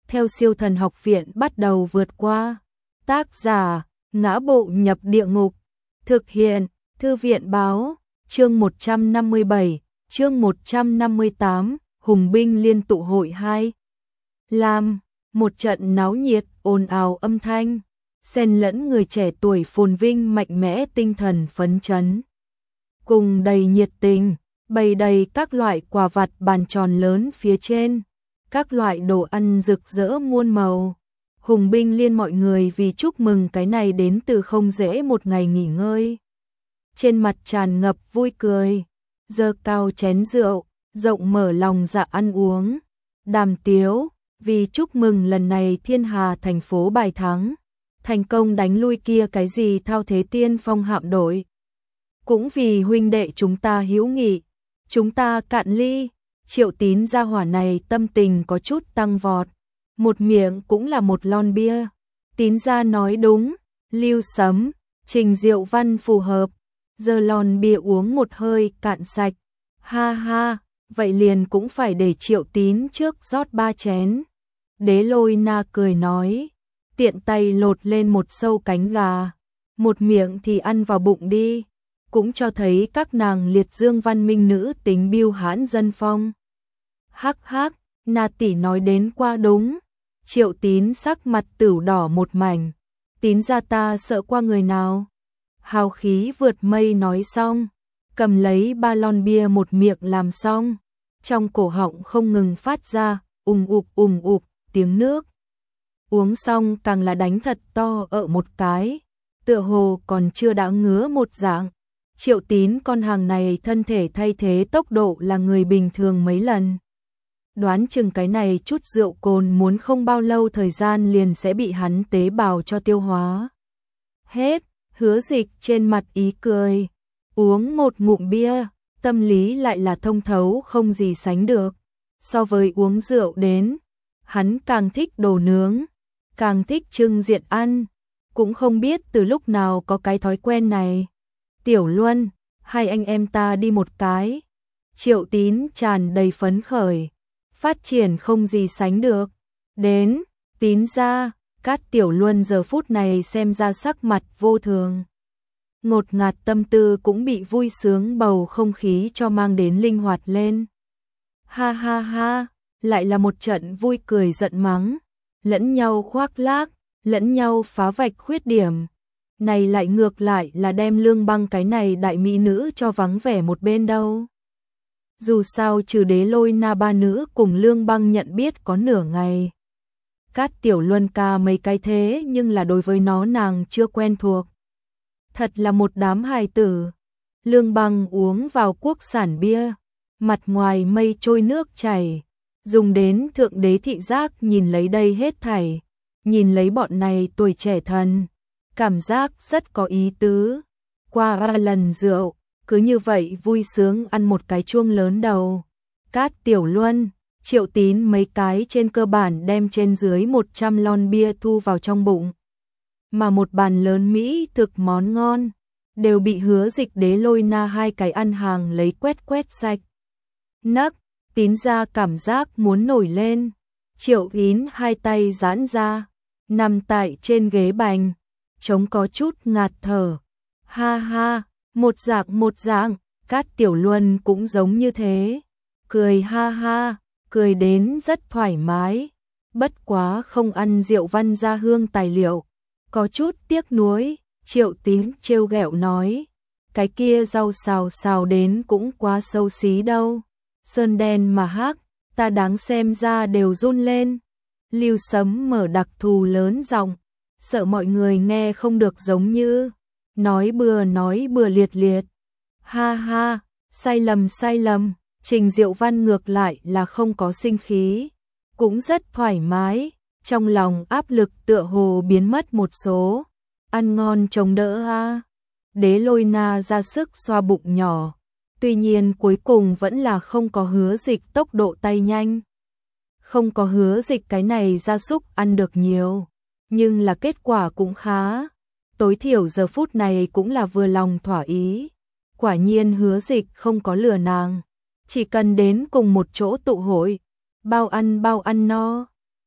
theo Siêu Thần Học Viện bắt đầu vượt qua. Tác giả: Ngã Bộ Nhập Địa Ngục. Thực hiện: Thư viện báo. Chương 157, chương 158, Hùng binh liên tụ hội 2. Làm một trận náo nhiệt, ồn ào âm thanh, xen lẫn người trẻ tuổi phồn vinh mạnh mẽ, tinh thần phấn chấn, cùng đầy nhiệt tình, bày đầy các loại quà vặt bàn tròn lớn phía trên, các loại đồ ăn rực rỡ muôn màu. Hùng binh liên mọi người vì chúc mừng cái này đến từ không dễ một ngày nghỉ ngơi, trên mặt tràn ngập vui cười, giơ cao chén rượu, rộng mở lòng dạ ăn uống, đàm tiếu, vì chúc mừng lần này Thiên Hà thành phố bài thắng, thành công đánh lui kia cái gì Thao Thế Tiên Phong hạm đội. Cũng vì huynh đệ chúng ta hữu nghị, chúng ta cạn ly. Triệu Tín gia hỏa này tâm tình có chút tăng vọt, một miệng cũng là một lon bia. Tín gia nói đúng, Lưu Sấm, Trình Diệu Văn phù hợp, giờ lon bia uống một hơi cạn sạch. Ha ha, vậy liền cũng phải để Triệu Tín trước rót 3 chén. Đế Lôi Na cười nói, tiện tay lột lên một sâu cánh gà, một miệng thì ăn vào bụng đi, cũng cho thấy các nàng liệt dương văn minh nữ tính biêu hãn dân phong. Hắc hắc, Na tỷ nói đến qua đúng. Triệu Tín sắc mặt tửu đỏ một mảnh, Tín gia ta sợ qua người nào. Hào khí vượt mây nói xong, cầm lấy 3 lon bia một miệng làm xong, trong cổ họng không ngừng phát ra ùng ục tiếng nước. Uống xong càng là đánh thật to ở một cái, tựa hồ còn chưa đã ngứa một dạng. Triệu Tín con hàng này thân thể thay thế tốc độ là người bình thường mấy lần. Đoán chừng cái này chút rượu cồn muốn không bao lâu thời gian liền sẽ bị hắn tế bào cho tiêu hóa hết. Hứa Dịch trên mặt ý cười, uống một ngụm bia, tâm lý lại là thông thấu không gì sánh được. So với uống rượu đến, hắn càng thích đồ nướng, càng thích trưng diện ăn, cũng không biết từ lúc nào có cái thói quen này. Tiểu Luân, hai anh em ta đi một cái. Triệu Tín tràn đầy phấn khởi, phát triển không gì sánh được. Đến, Tín gia. Cát Tiểu Luân giờ phút này xem ra sắc mặt vô thường, ngột ngạt, tâm tư cũng bị vui sướng bầu không khí cho mang đến linh hoạt lên. Ha ha ha, lại là một trận vui cười giận mắng, lẫn nhau khoác lác, lẫn nhau phá vạch khuyết điểm. Này lại ngược lại là đem Lương Băng cái này đại mỹ nữ cho vắng vẻ một bên đâu. Dù sao trừ Đế Lôi Na ba nữ cùng Lương Băng nhận biết có nửa ngày. Cát Tiểu Luân ca mấy cái thế nhưng là đối với nó nàng chưa quen thuộc. Thật là một đám hài tử. Lương Băng uống vào quốc sản bia, mặt ngoài mây trôi nước chảy, dùng đến thượng đế thị giác nhìn lấy đây hết thảy, nhìn lấy bọn này tuổi trẻ thần, cảm giác rất có ý tứ. Qua 3 lần rượu, cứ như vậy vui sướng ăn một cái chuông lớn đầu. Cát Tiểu Luân, Triệu Tín mấy cái trên cơ bản đem trên dưới 100 lon bia thu vào trong bụng. Mà một bàn lớn mỹ thực món ngon, đều bị Hứa Dịch Đế Lôi Na hai cái ăn hàng lấy quét sạch. Nấc, Tín ra cảm giác muốn nổi lên. Triệu Tín hai tay giãn ra, nằm tại trên ghế bành, trông có chút ngạt thở. Ha ha, một dạng, Cát Tiểu Luân cũng giống như thế. Cười ha ha, cười đến rất thoải mái, bất quá không ăn rượu Văn gia hương tài liệu, có chút tiếc nuối. Triệu Tín trêu ghẹo nói, cái kia rau xào đến cũng quá xấu xí đâu, sơn đen mà hắc, ta đáng xem ra đều run lên. Lưu Sấm mở đặc thù lớn giọng, sợ mọi người nghe không được giống như nói bừa liệt. Ha ha, sai lầm. Trình Diệu Văn ngược lại là không có sinh khí, cũng rất thoải mái, trong lòng áp lực tựa hồ biến mất một số. Ăn ngon chống đỡ ha. Đế Lôi Na ra sức xoa bụng nhỏ, tuy nhiên cuối cùng vẫn là không có Hứa Dịch tốc độ tay nhanh. Không có Hứa Dịch cái này gia súc ăn được nhiều, nhưng là kết quả cũng khá. Tối thiểu giờ phút này cũng là vừa lòng thỏa ý. Quả nhiên Hứa Dịch không có lừa nàng, chỉ cần đến cùng một chỗ tụ hội, bao ăn no.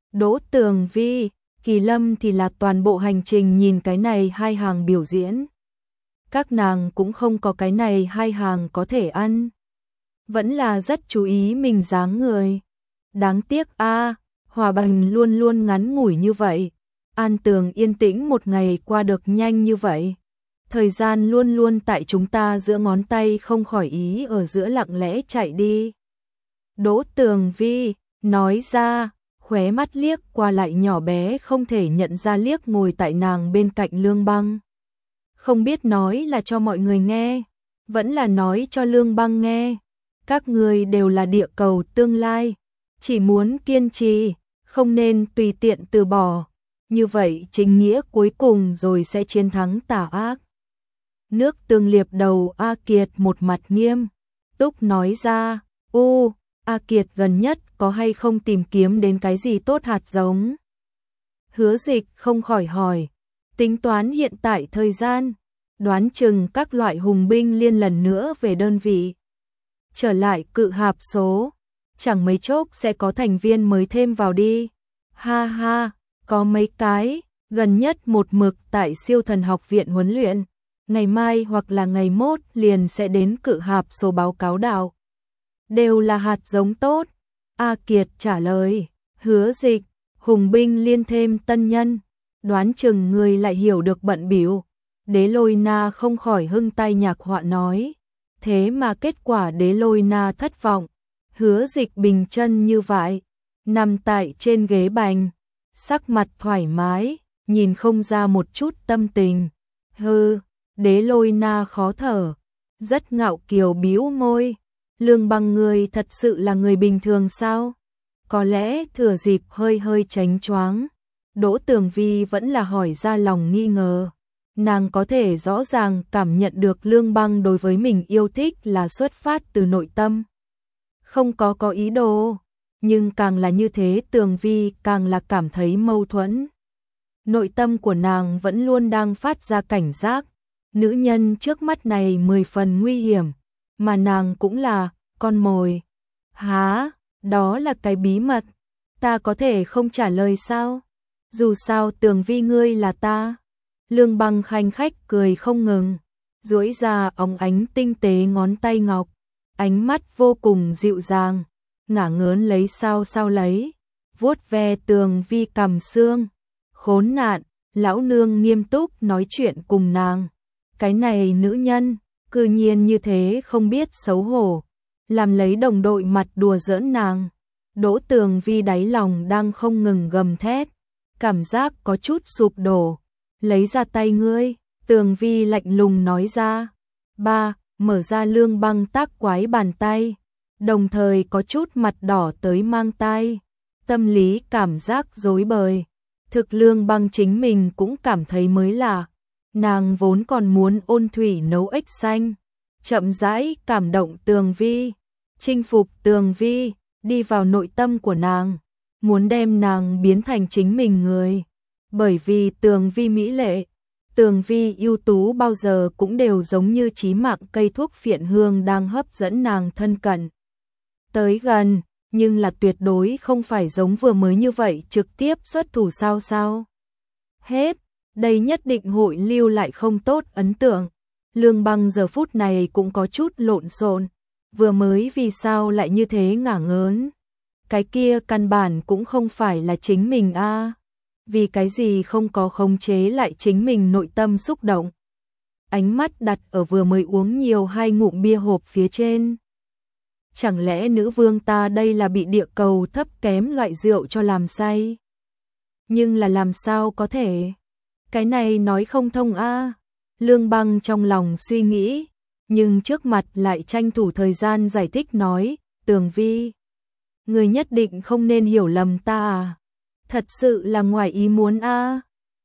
Đỗ Tường Vi, Kỳ Lâm thì là toàn bộ hành trình nhìn cái này hai hàng biểu diễn. Các nàng cũng không có cái này hai hàng có thể ăn. Vẫn là rất chú ý mình dáng người. Đáng tiếc a, hòa bình luôn luôn ngắn ngủi như vậy. An Tường yên tĩnh một ngày qua được nhanh như vậy. Thời gian luôn luôn tại chúng ta giữa ngón tay không khỏi ý ở giữa lặng lẽ chạy đi. Đỗ Tường Vi nói ra, khóe mắt liếc qua lại nhỏ bé không thể nhận ra liếc ngồi tại nàng bên cạnh Lương Băng. Không biết nói là cho mọi người nghe, vẫn là nói cho Lương Băng nghe. Các người đều là địa cầu tương lai, chỉ muốn kiên trì, không nên tùy tiện từ bỏ. Như vậy chính nghĩa cuối cùng rồi sẽ chiến thắng tà ác. Nước Tương Liệp đầu A Kiệt một mặt nghiêm túc nói ra, A Kiệt gần nhất có hay không tìm kiếm đến cái gì tốt hạt giống? Hứa Dịch không khỏi hỏi, tính toán hiện tại thời gian, đoán chừng các loại hùng binh liên lần nữa về đơn vị. Trở lại cự hạp số, chẳng mấy chốc sẽ có thành viên mới thêm vào đi. Ha ha, có mấy cái, gần nhất một mực tại siêu thần học viện huấn luyện. Ngày mai hoặc là ngày mốt liền sẽ đến cự hạp số báo cáo đạo. Đều là hạt giống tốt. A Kiệt trả lời, Hứa Dịch, hùng binh liên thêm tân nhân. Đoán chừng người lại hiểu được bận bịu. Đế Lôi Na không khỏi hưng tay nhạc họa nói. Thế mà kết quả Đế Lôi Na thất vọng. Hứa Dịch bình chân như vậy, nằm tại trên ghế bành, sắc mặt thoải mái, nhìn không ra một chút tâm tình. Đế Lôi Na khó thở, rất ngạo kiều bĩu môi. Lương Băng người thật sự là người bình thường sao? Có lẽ thừa dịp hơi chánh choáng. Đỗ Tường Vi vẫn là hỏi ra lòng nghi ngờ. Nàng có thể rõ ràng cảm nhận được Lương Băng đối với mình yêu thích là xuất phát từ nội tâm. Không có ý đồ, nhưng càng là như thế Tường Vi càng là cảm thấy mâu thuẫn. Nội tâm của nàng vẫn luôn đang phát ra cảnh giác. Nữ nhân trước mắt này 10 phần nguy hiểm, mà nàng cũng là con mồi. Hả, đó là cái bí mật, ta có thể không trả lời sao? Dù sao Tường Vi ngươi là ta. Lương Băng khanh khách cười không ngừng, duỗi ra óng ánh tinh tế ngón tay ngọc, ánh mắt vô cùng dịu dàng, ngả ngớn lấy sao lấy, vuốt ve Tường Vi cằm xương. Khốn nạn, lão nương nghiêm túc nói chuyện cùng nàng. Cái này nữ nhân, cư nhiên như thế không biết xấu hổ, làm lấy đồng đội mặt đùa giỡn nàng. Đỗ Tường Vi đáy lòng đang không ngừng gầm thét, cảm giác có chút sụp đổ. Lấy ra tay ngươi, Tường Vi lạnh lùng nói ra. Mở ra Lương Băng tác quái bàn tay, đồng thời có chút mặt đỏ tới mang tai. Tâm lý cảm giác rối bời. Thực Lương Băng chính mình cũng cảm thấy mới lạ. Nàng vốn còn muốn ôn thủy nấu ếch xanh, chậm rãi cảm động Tường Vi, chinh phục Tường Vi, đi vào nội tâm của nàng, muốn đem nàng biến thành chính mình người. Bởi vì Tường Vi mỹ lệ, Tường Vi ưu tú bao giờ cũng đều giống như chí mạng cây thuốc phiện hương đang hấp dẫn nàng thân cận. Tới gần, nhưng là tuyệt đối không phải giống vừa mới như vậy trực tiếp xuất thủ sao. Hết. Đây nhất định hội lưu lại không tốt ấn tượng. Lương Băng giờ phút này cũng có chút lộn xộn, vừa mới vì sao lại như thế ngả ngớn. Cái kia căn bản cũng không phải là chính mình a. Vì cái gì không có khống chế lại chính mình nội tâm xúc động. Ánh mắt đặt ở vừa mới uống nhiều 2 ngụm bia hộp phía trên. Chẳng lẽ nữ vương ta đây là bị địa cầu thấp kém loại rượu cho làm say? Nhưng là làm sao có thể? Cái này nói không thông a. Lương Băng trong lòng suy nghĩ, nhưng trước mặt lại tranh thủ thời gian giải thích nói, Tường Vi, người nhất định không nên hiểu lầm ta à. Thật sự là ngoài ý muốn a.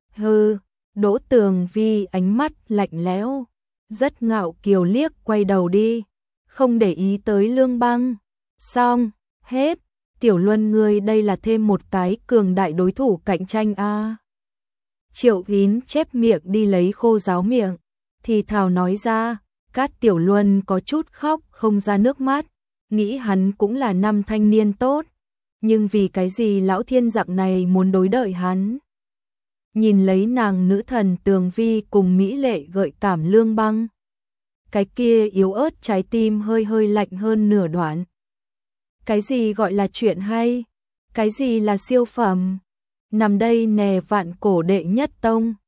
Đỗ Tường Vi ánh mắt lạnh lẽo, rất ngạo kiều liếc quay đầu đi, không để ý tới Lương Băng. Xong, hết, Tiểu Luân ngươi đây là thêm một cái cường đại đối thủ cạnh tranh a. Triệu Yến chép miệng đi lấy khô ráo miệng, thì thào nói ra. Cát Tiểu Luân có chút khóc không ra nước mắt, nghĩ hắn cũng là nam thanh niên tốt, Nhưng vì cái gì lão thiên dạng này muốn đối đợi hắn? Nhìn lấy nàng nữ thần Tường Vi cùng mỹ lệ gợi cảm Lương Băng. Cái kia yếu ớt trái tim hơi hơi lạnh hơn nửa đoạn. Cái gì gọi là chuyện hay? Cái gì là siêu phẩm? Nằm đây nè vạn cổ đệ nhất tông.